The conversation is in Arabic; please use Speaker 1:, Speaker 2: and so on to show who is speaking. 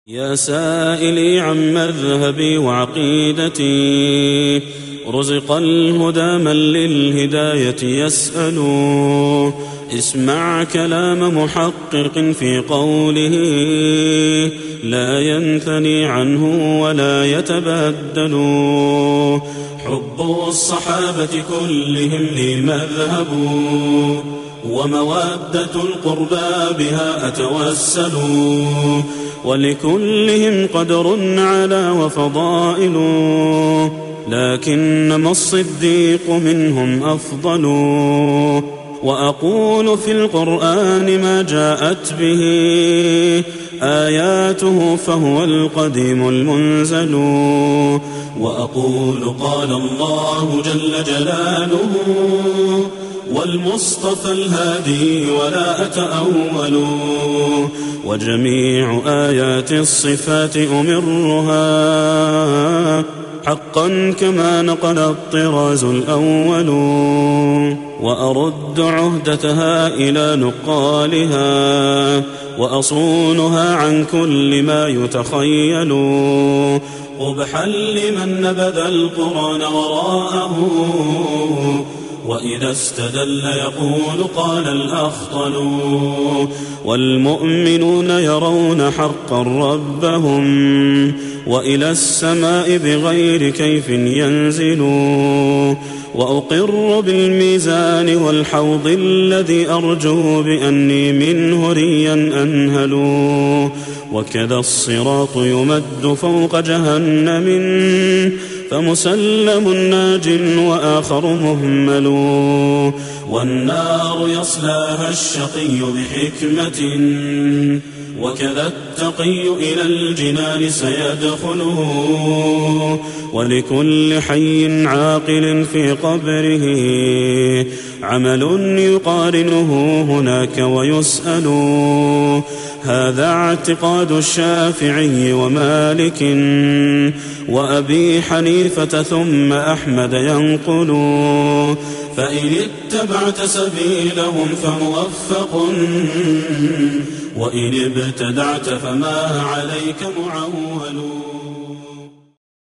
Speaker 1: يا سائلي عن مذهبي وعقيدتي، رزق الهدى من للهداية يسأل. اسمع كلام محقق في قوله، لا ينثني عنه ولا يتبدل. حب الصحابة كلهم لي مذهب، ومودة القربى بها أتوسل. ولكلهم قدر على وفضائل، لكنما الصديق منهم أفضل. وأقول في القرآن ما جاءت به آياته، فهو القديم المنزل. وأقول قال الله جل جلاله، والمصطفى الهادي ولا أتأول. وجميع آيات الصفات أمرها حقا كما نقل الطراز الأول. وأرد عهدتها إلى نقالها، وأصونها عن كل ما يتخيل. قبحا لمن نبذ القرآن وراءه، وإذا استدل يقول قال الأخطل. والمؤمنون يرون حقا ربهم، وإلى السماء بغير كيف ينزلوا. وأقر بالميزان والحوض الذي أرجو بأني منه ريا أنهل. وكذا الصراط يمد فوق جهنم، فمسلم ناج وآخر مهمل. والنار يصلاها الشقي بحكمة، وكذا التقي إلى الجنان سيدخل. ولكل حي عاقل في قبره عمل يقارنه هناك ويسأل. هذا اعتقاد الشافعي ومالك وأبي حنيفة ثم أحمد ينقل. فإن اتبعت سبيلهم فموفق، وإن ابتدعت فما عليك معول.